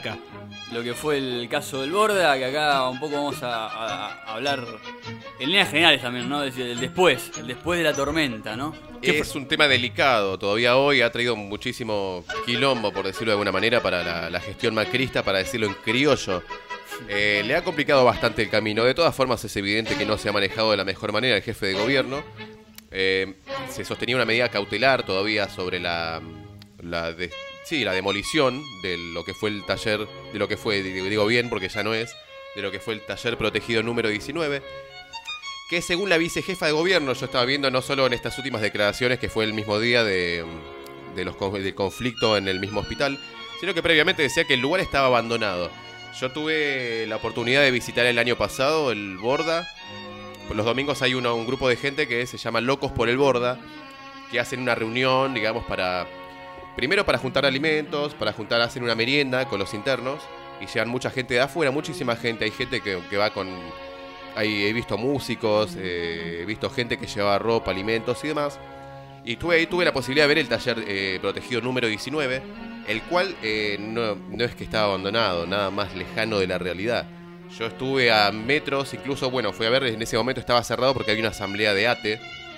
lo que fue el caso del Borda, que acá un poco vamos a hablar en líneas generales también, ¿no? Es decir, el después de la tormenta, ¿no? Es un tema delicado, todavía hoy ha traído muchísimo quilombo, por decirlo de alguna manera, para la gestión macrista, para decirlo en criollo. Le ha complicado bastante el camino. De todas formas es evidente que no se ha manejado de la mejor manera el jefe de gobierno. Se sostenía una medida cautelar todavía sobre la demolición de lo que fue el taller, de lo que fue, digo bien porque ya no es, de lo que fue el taller protegido número 19, que según la vicejefa de gobierno, yo estaba viendo no solo en estas últimas declaraciones, que fue el mismo día del conflicto en el mismo hospital, sino que previamente decía que el lugar estaba abandonado. Yo tuve la oportunidad de visitar el año pasado el Borda. Los domingos hay un grupo de gente que se llama Locos por el Borda, que hacen una reunión, digamos, primero para juntar alimentos, hacen una merienda con los internos, y llegan mucha gente de afuera, muchísima gente. Hay gente que va con... he visto músicos, he visto gente que llevaba ropa, alimentos y demás. Y tuve la posibilidad de ver el taller protegido número 19, el cual no es que estaba abandonado, nada más lejano de la realidad. Yo estuve a metros, incluso, fui a ver, en ese momento estaba cerrado porque había una asamblea de ATE.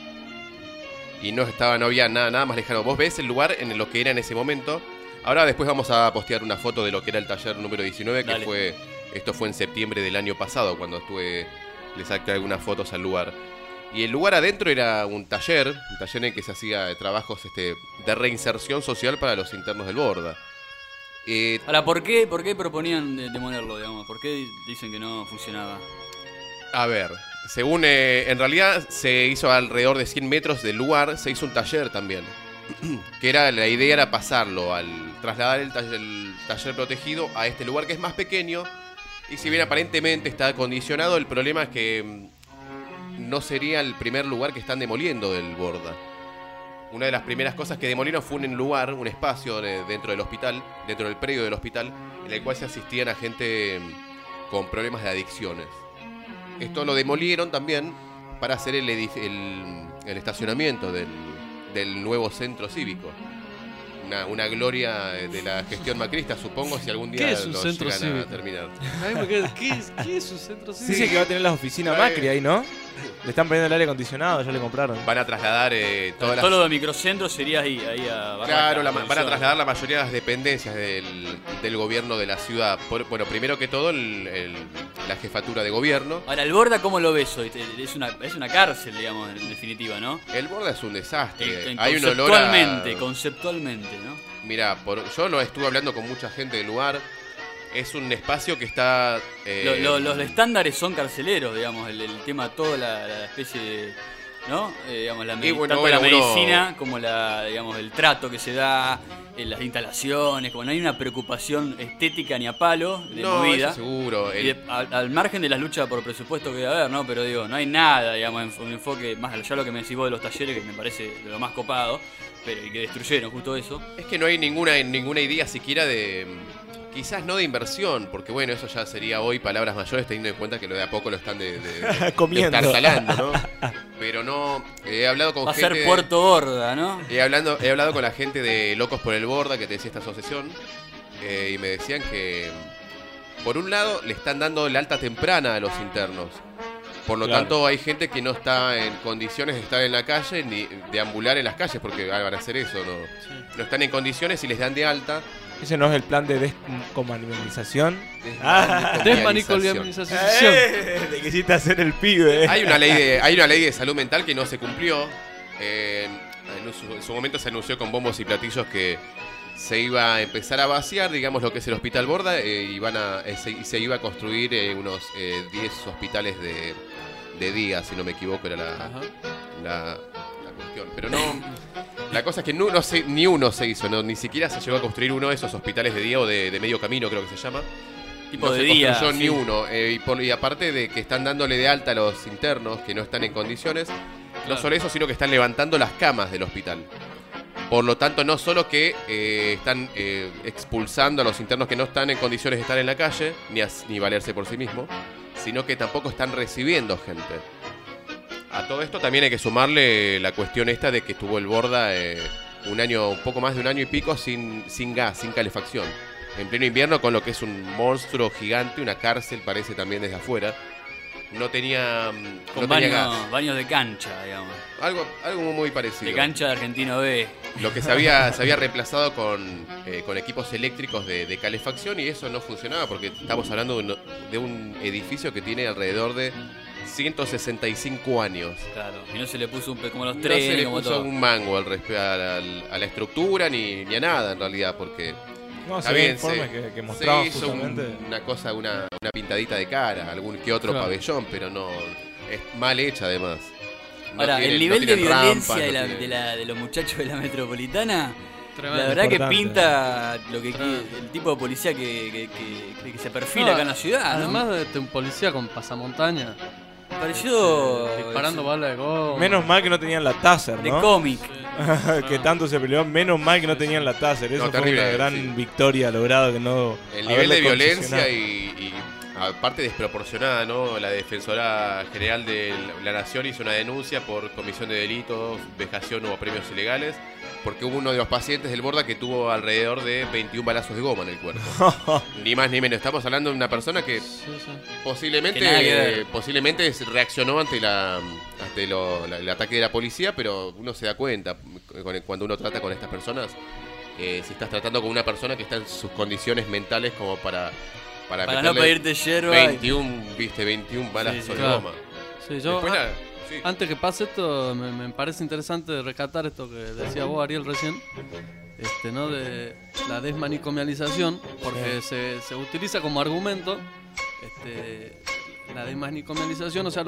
Y no había nada más lejano. Vos ves el lugar en lo que era en ese momento. Ahora después vamos a postear una foto de lo que era el taller número 19, que esto fue en septiembre del año pasado, cuando le saqué algunas fotos al lugar. Y el lugar adentro era un taller en el que se hacía trabajos de reinserción social para los internos del Borda. Ahora, ¿por qué proponían demolerlo, digamos? ¿Por qué dicen que no funcionaba? A ver, según en realidad se hizo alrededor de 100 metros del lugar, se hizo un taller también. Que la idea era pasarlo, al trasladar el taller protegido a este lugar que es más pequeño. Y si bien aparentemente está acondicionado, el problema es que no sería el primer lugar que están demoliendo del Borda. Una de las primeras cosas que demolieron fue un espacio dentro del hospital, dentro del predio del hospital, en el cual se asistían a gente con problemas de adicciones. Esto lo demolieron también para hacer el estacionamiento del nuevo centro cívico. Una gloria de la gestión macrista, supongo, si algún día lo llegan a terminar. ¿Qué es un centro cívico? Dice que va a tener las oficinas Macri ahí, ¿no? Le están poniendo el aire acondicionado, ya le compraron. Van a trasladar todo lo de microcentro sería ahí a Barraca. Claro, van a trasladar la mayoría de las dependencias del gobierno de la ciudad. Primero que todo, la jefatura de gobierno. Ahora, el Borda, ¿cómo lo ves hoy? Es una cárcel, digamos, en definitiva, ¿no? El Borda es un desastre. Hay un olor conceptualmente, ¿no? Mirá, yo lo estuve hablando con mucha gente del lugar. Es un espacio que está... Los estándares son carceleros, digamos, el tema, toda la especie de... ¿no? Digamos, tanto la medicina como digamos, el trato que se da, las instalaciones, como no hay una preocupación estética ni a palo de movida. Eso seguro. Al margen de las luchas por presupuesto que debe haber, ¿no? Pero digo, no hay nada, digamos, un enfoque más allá de lo que me decís vos de los talleres, que me parece de lo más copado, pero y que destruyeron justo eso. Es que no hay ninguna idea siquiera de... Quizás no de inversión, porque eso ya sería hoy palabras mayores, teniendo en cuenta que lo de a poco lo están comiendo, destartalando, ¿no? Pero no, he hablado con gente... Va a ser Puerto Borda, ¿no? He hablado con la gente de Locos por el Borda, que te decía esta asociación, y me decían que, por un lado, le están dando la alta temprana a los internos. Por lo tanto, hay gente que no está en condiciones de estar en la calle ni de ambular en las calles, porque van a hacer eso, ¿no? Sí. No están en condiciones y les dan de alta. ¿Ese no es el plan de descomunalización? Desmanicolización. Te quisiste hacer el pibe. Hay una ley de salud mental que no se cumplió. En su momento se anunció con bombos y platillos que se iba a empezar a vaciar, digamos, lo que es el Hospital Borda, y se iba a construir unos 10 hospitales de día, si no me equivoco, era la cuestión. Pero no... La cosa es que ni uno se hizo, ni siquiera se llegó a construir uno de esos hospitales de día o de medio camino, creo que se llama. Tipo no de se día. construyó ni uno. Y aparte de que están dándole de alta a los internos que no están en condiciones, no solo eso, sino que están levantando las camas del hospital. Por lo tanto, no solo que están expulsando a los internos que no están en condiciones de estar en la calle, ni valerse por sí mismos, sino que tampoco están recibiendo gente. A todo esto también hay que sumarle la cuestión esta de que estuvo el Borda un poco más de un año y pico sin gas, sin calefacción. en pleno invierno con lo que es un monstruo gigante, una cárcel parece también desde afuera. No tenía, con no tenía gas. Baños de cancha, digamos. Algo muy parecido. De cancha de Argentino B. Lo que se había reemplazado con equipos eléctricos de calefacción, y eso no funcionaba porque estamos hablando de un edificio que tiene alrededor de 165 años. Claro, y no se le puso como los No trenes, se le como puso todo. un mango a la estructura ni a nada en realidad, porque No, está se ve bien, informes que se mostraban hizo justamente. una pintadita de cara, algún que otro Claro. pabellón, pero no es mal hecha además. No Ahora, tienen- el no nivel de tienen violencia rampas, de, no tienen- de los muchachos de la metropolitana, Tremendo. la verdad que Importante. pinta lo que Tremendo. el tipo de policía que se perfila acá en la ciudad, ¿no? Además de un policía con pasamontaña. Pareció Disparando balas de goma. Menos mal que no tenían la taser, de ¿no? cómic. Que tanto se peleó, menos mal que no tenían la taser. Eso No, fue terrible, una gran sí. victoria lograda que no. El nivel de haberle violencia concesionado. y aparte desproporcionada, ¿no? La Defensora General de la Nación hizo una denuncia por comisión de delitos, vejación o premios ilegales, porque hubo uno de los pacientes del Borda que tuvo alrededor de 21 balazos de goma en el cuerpo. Ni más ni menos. Estamos hablando de una persona que Sí, sí. posiblemente Que nada que ver. reaccionó ante el ataque de la policía, pero uno se da cuenta cuando uno trata con estas personas, si estás tratando con una persona que está en sus condiciones mentales como para Para no meterle pedirte yerba. 21 balazos de claro. goma. Sí, yo, Después sí. antes que pase esto, me parece interesante rescatar esto que decía vos, Ariel, recién, ¿no? De la desmanicomialización, porque se utiliza como argumento la desmanicomialización, o sea,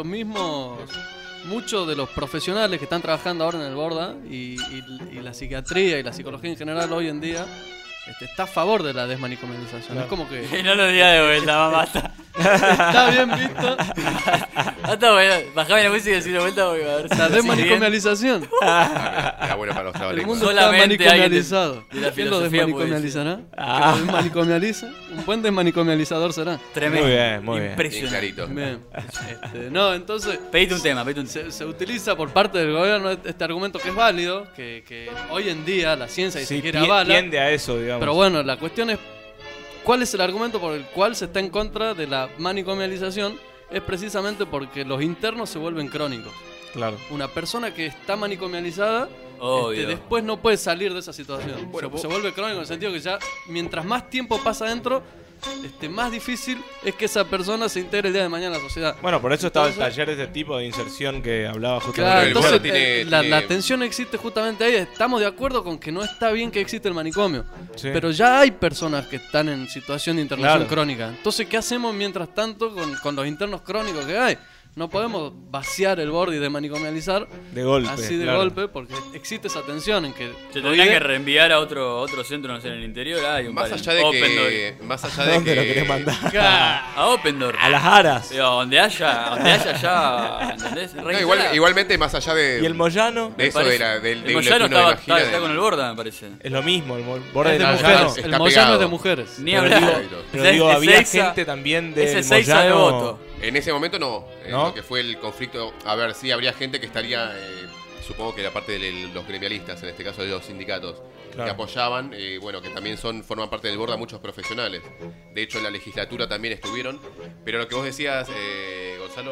muchos de los profesionales que están trabajando ahora en el Borda y la psiquiatría y la psicología en general hoy en día está a favor de la desmanicomialización. Claro. Es como que No lo digas de vuelta, mamá. está bien visto Está bueno. Bajame la música y decir de vuelta porque a ver si la bien. desmanicomialización. Está bueno para los El trabalenguas. mundo Solamente está manicomializado. alguien de la ¿Quién lo filosofía desmanicomializará? Ah. ¿Que lo desmanicomializa? Un buen desmanicomializador será. Tremendo. Muy bien, muy bien. Bien Impresionante. clarito. Bien. No, entonces Pedite un tema, pedite un tema. se utiliza por parte del gobierno este argumento que es válido, que hoy en día la ciencia ni Sí, siquiera avala. tiende a eso, digamos. Pero bueno, la cuestión es ¿cuál es el argumento por el cual se está en contra de la manicomialización? Es precisamente porque los internos se vuelven crónicos. Claro. Una persona que está manicomializada Obvio. después no puede salir de esa situación. Bueno, se vuelve crónico en el sentido que ya mientras más tiempo pasa adentro, más difícil es que esa persona se integre el día de mañana a la sociedad. Bueno, por eso estaba el Entonces- taller de este tipo de inserción que hablaba Claro, justamente. el entonces Borda tiene- la tiene- tensión existe justamente ahí. Estamos de acuerdo con que no está bien que existe el manicomio. Sí. Pero ya hay personas que están en situación de internación Claro. crónica. Entonces, ¿qué hacemos mientras tanto con los internos crónicos que hay? No podemos vaciar el borde y desmanicomializar De golpe. así de claro. golpe porque existe esa tensión en que Se tendrían que reenviar a otro centro, no sé, en el interior. Hay un Más par en allá de Open que ¿A dónde lo querés mandar? Door. A Opendor. A las aras. Donde haya ya. ¿Entendés? No, Registrada. igualmente más allá de, Y el Moyano de eso Me de parece- del el de lo Moyano que uno imagina está de- con el Borda, me parece. es lo mismo, el borde es de del Moyano mujeres. está El Moyano pegado. es de mujeres. Ni Pero hablar. digo, pero digo, Es había Ezeiza- gente también del es Ezeiza de Moyano. voto. En ese momento no. En ¿No? lo que fue el conflicto. A ver, sí, habría gente que estaría. Supongo que era parte de los gremialistas, en este caso de los sindicatos, Claro. que apoyaban, bueno, que también forman parte del Borda muchos profesionales. De hecho, en la legislatura también estuvieron. Pero lo que vos decías, Gonzalo,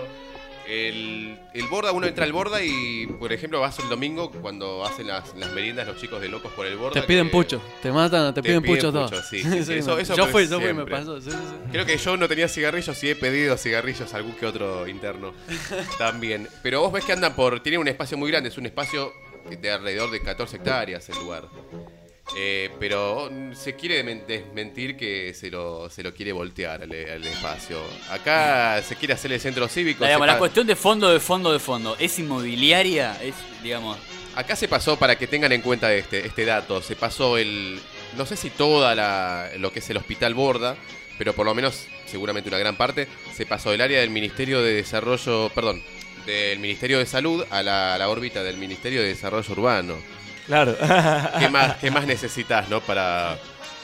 el Borda, uno entra al Borda y, por ejemplo, vas el domingo cuando hacen las meriendas los chicos de Locos por el Borda. Te piden que- pucho, te matan, te piden pucho todo. sí, sí, sí, eso yo fui, me siempre. pasó. Sí. Creo que yo no tenía cigarrillos y he pedido cigarrillos a algún que otro interno también. Pero vos ves que andan tienen un espacio muy grande, es un espacio de alrededor de 14 hectáreas el lugar. Pero se quiere desmentir que se lo quiere voltear al espacio. Acá se quiere hacer el centro cívico. La cuestión de fondo. ¿Es inmobiliaria? Es, digamos. Acá se pasó, para que tengan en cuenta este dato, se pasó no sé si toda lo que es el Hospital Borda, pero por lo menos, seguramente una gran parte, se pasó del área del Ministerio de Desarrollo, del Ministerio de Salud a la órbita del Ministerio de Desarrollo Urbano. Claro. ¿Qué más necesitas, no? Para...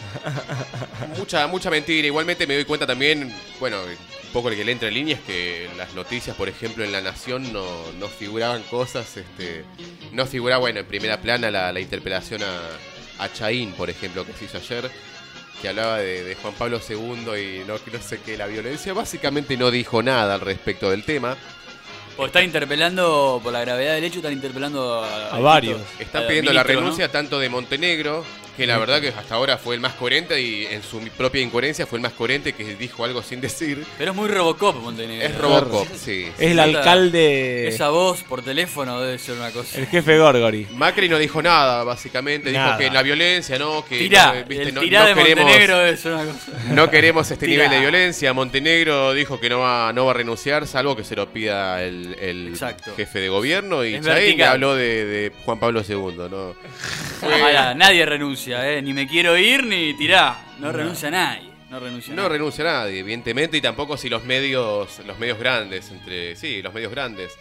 Mucha mentira. Igualmente me doy cuenta también, bueno, un poco el que le entra en línea es que las noticias, por ejemplo, en La Nación no figuraban cosas, no figuraba, bueno, en primera plana la interpelación a Chaín, por ejemplo, que se hizo ayer. que hablaba de Juan Pablo II y no sé qué, la violencia, básicamente no dijo nada al respecto del tema. O están interpelando, por la gravedad del hecho, están interpelando a varios. Están pidiendo la renuncia, ¿no? Tanto de Montenegro, que la verdad que hasta ahora fue el más coherente y en su propia incoherencia fue el más coherente, que dijo algo sin decir. Pero es muy Robocop Montenegro. Es Robocop, sí. Es el alcalde... Esa voz por teléfono debe ser una cosa. El jefe Gorgori. Macri no dijo nada, básicamente. Nada. Dijo que la violencia, ¿no? Que tirá, no, ¿viste? el no, tirá no de queremos, Montenegro debe ser una cosa. No queremos este Tirá. nivel de violencia. Montenegro dijo que no va a renunciar, salvo que se lo pida el jefe de gobierno. Y Chain habló de Juan Pablo II, ¿no? Ahora, nadie renuncia, ni me quiero ir ni tirá. No renuncia nadie. No renuncia nadie, evidentemente, y tampoco si los medios grandes, los medios grandes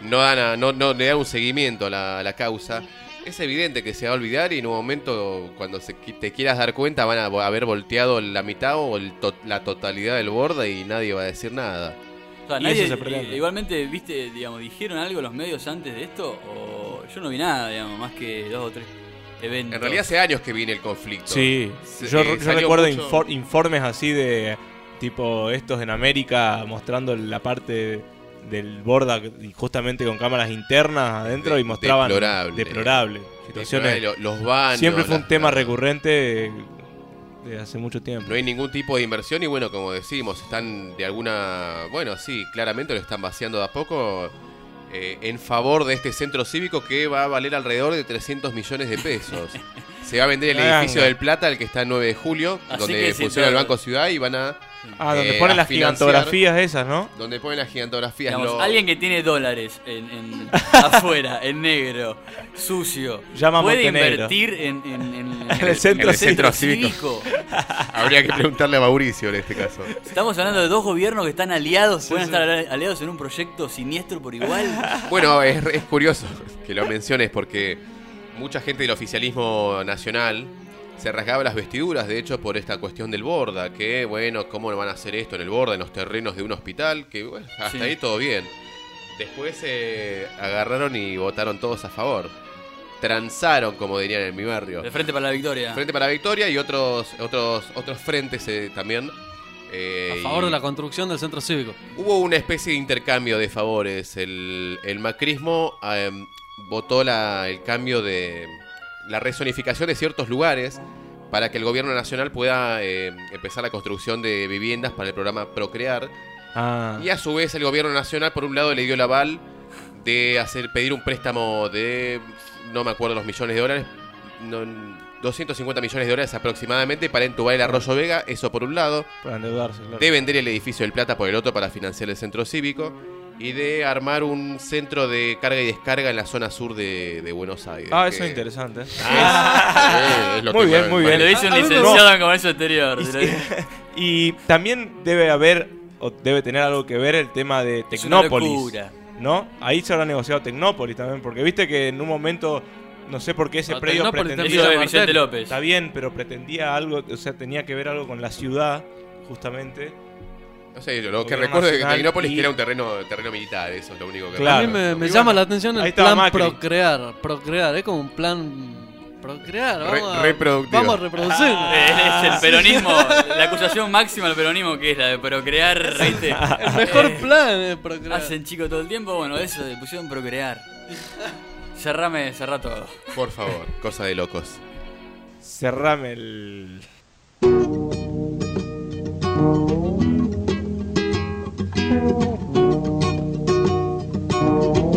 no le dan un seguimiento a la causa. Es evidente que se va a olvidar y en un momento, cuando te quieras dar cuenta, van a haber volteado la mitad o la totalidad del borde y nadie va a decir nada. O sea, nadie, igualmente, viste, digamos, ¿dijeron algo los medios antes de esto? O yo no vi nada, digamos, más que 2 o 3 eventos. En realidad hace años que viene el conflicto. Sí, yo recuerdo informes así de tipo estos en América mostrando la parte del Borda justamente con cámaras internas adentro y mostraban deplorable. Situaciones. Los baños. Siempre fue un tema recurrente de hace mucho tiempo. No hay ningún tipo de inversión y bueno, como decimos, están de alguna... Bueno, sí, claramente lo están vaciando de a poco en favor de este centro cívico que va a valer alrededor de 300 millones de pesos. Se va a vender el edificio del Plata, el que está en 9 de julio, así donde funciona el Banco Ciudad y van a... donde ponen las gigantografías esas, ¿no? Donde ponen las gigantografías. Digamos, alguien que tiene dólares afuera, en negro, sucio, puede invertir en el centro cívico. Habría que preguntarle a Mauricio en este caso. Estamos hablando de 2 gobiernos que están aliados, pueden estar aliados en un proyecto siniestro por igual. Bueno, es curioso que lo menciones porque mucha gente del oficialismo nacional se rasgaba las vestiduras, de hecho, por esta cuestión del Borda, que, bueno, ¿cómo van a hacer esto en el Borda, en los terrenos de un hospital? Que, bueno, hasta ahí todo bien. Después agarraron y votaron todos a favor. Transaron, como dirían en mi barrio. De Frente para la Victoria. Frente para la Victoria y otros frentes también. A favor de la construcción del centro cívico. Hubo una especie de intercambio de favores. El macrismo votó el cambio de... la rezonificación de ciertos lugares para que el gobierno nacional pueda empezar la construcción de viviendas para el programa Procrear. Y a su vez el gobierno nacional, por un lado, le dio el aval de pedir un préstamo de, no me acuerdo los millones de dólares, 250 millones de dólares aproximadamente para entubar el Arroyo Vega, eso por un lado. Para endeudarse, claro. De vender el edificio del Plata por el otro para financiar el centro cívico. Y de armar un centro de carga y descarga en la zona sur de Buenos Aires. Eso es interesante. Es lo muy bien, muy bien. Lo dice un licenciado en comercio exterior. Y también debe tener algo que ver el tema de Tecnópolis, ¿no? Ahí se habrá negociado Tecnópolis también, porque viste que en un momento, no sé por qué ese predio pretendía... de Vicente López. Está bien, pero pretendía algo, o sea, tenía que ver algo con la ciudad, justamente... No sé, lo que recuerdo de Tecnópolis que era un terreno militar, eso es lo único que claro. A mí me llama la atención el plan Procrear, es como un plan procrear, vamos a reproducir. Es el peronismo, la acusación máxima del peronismo que es la de procrear, ¿viste? El mejor plan es procrear. Hacen chico todo el tiempo, bueno, eso le pusieron procrear. Cerrá todo. Por favor, cosa de locos. Cerrame el...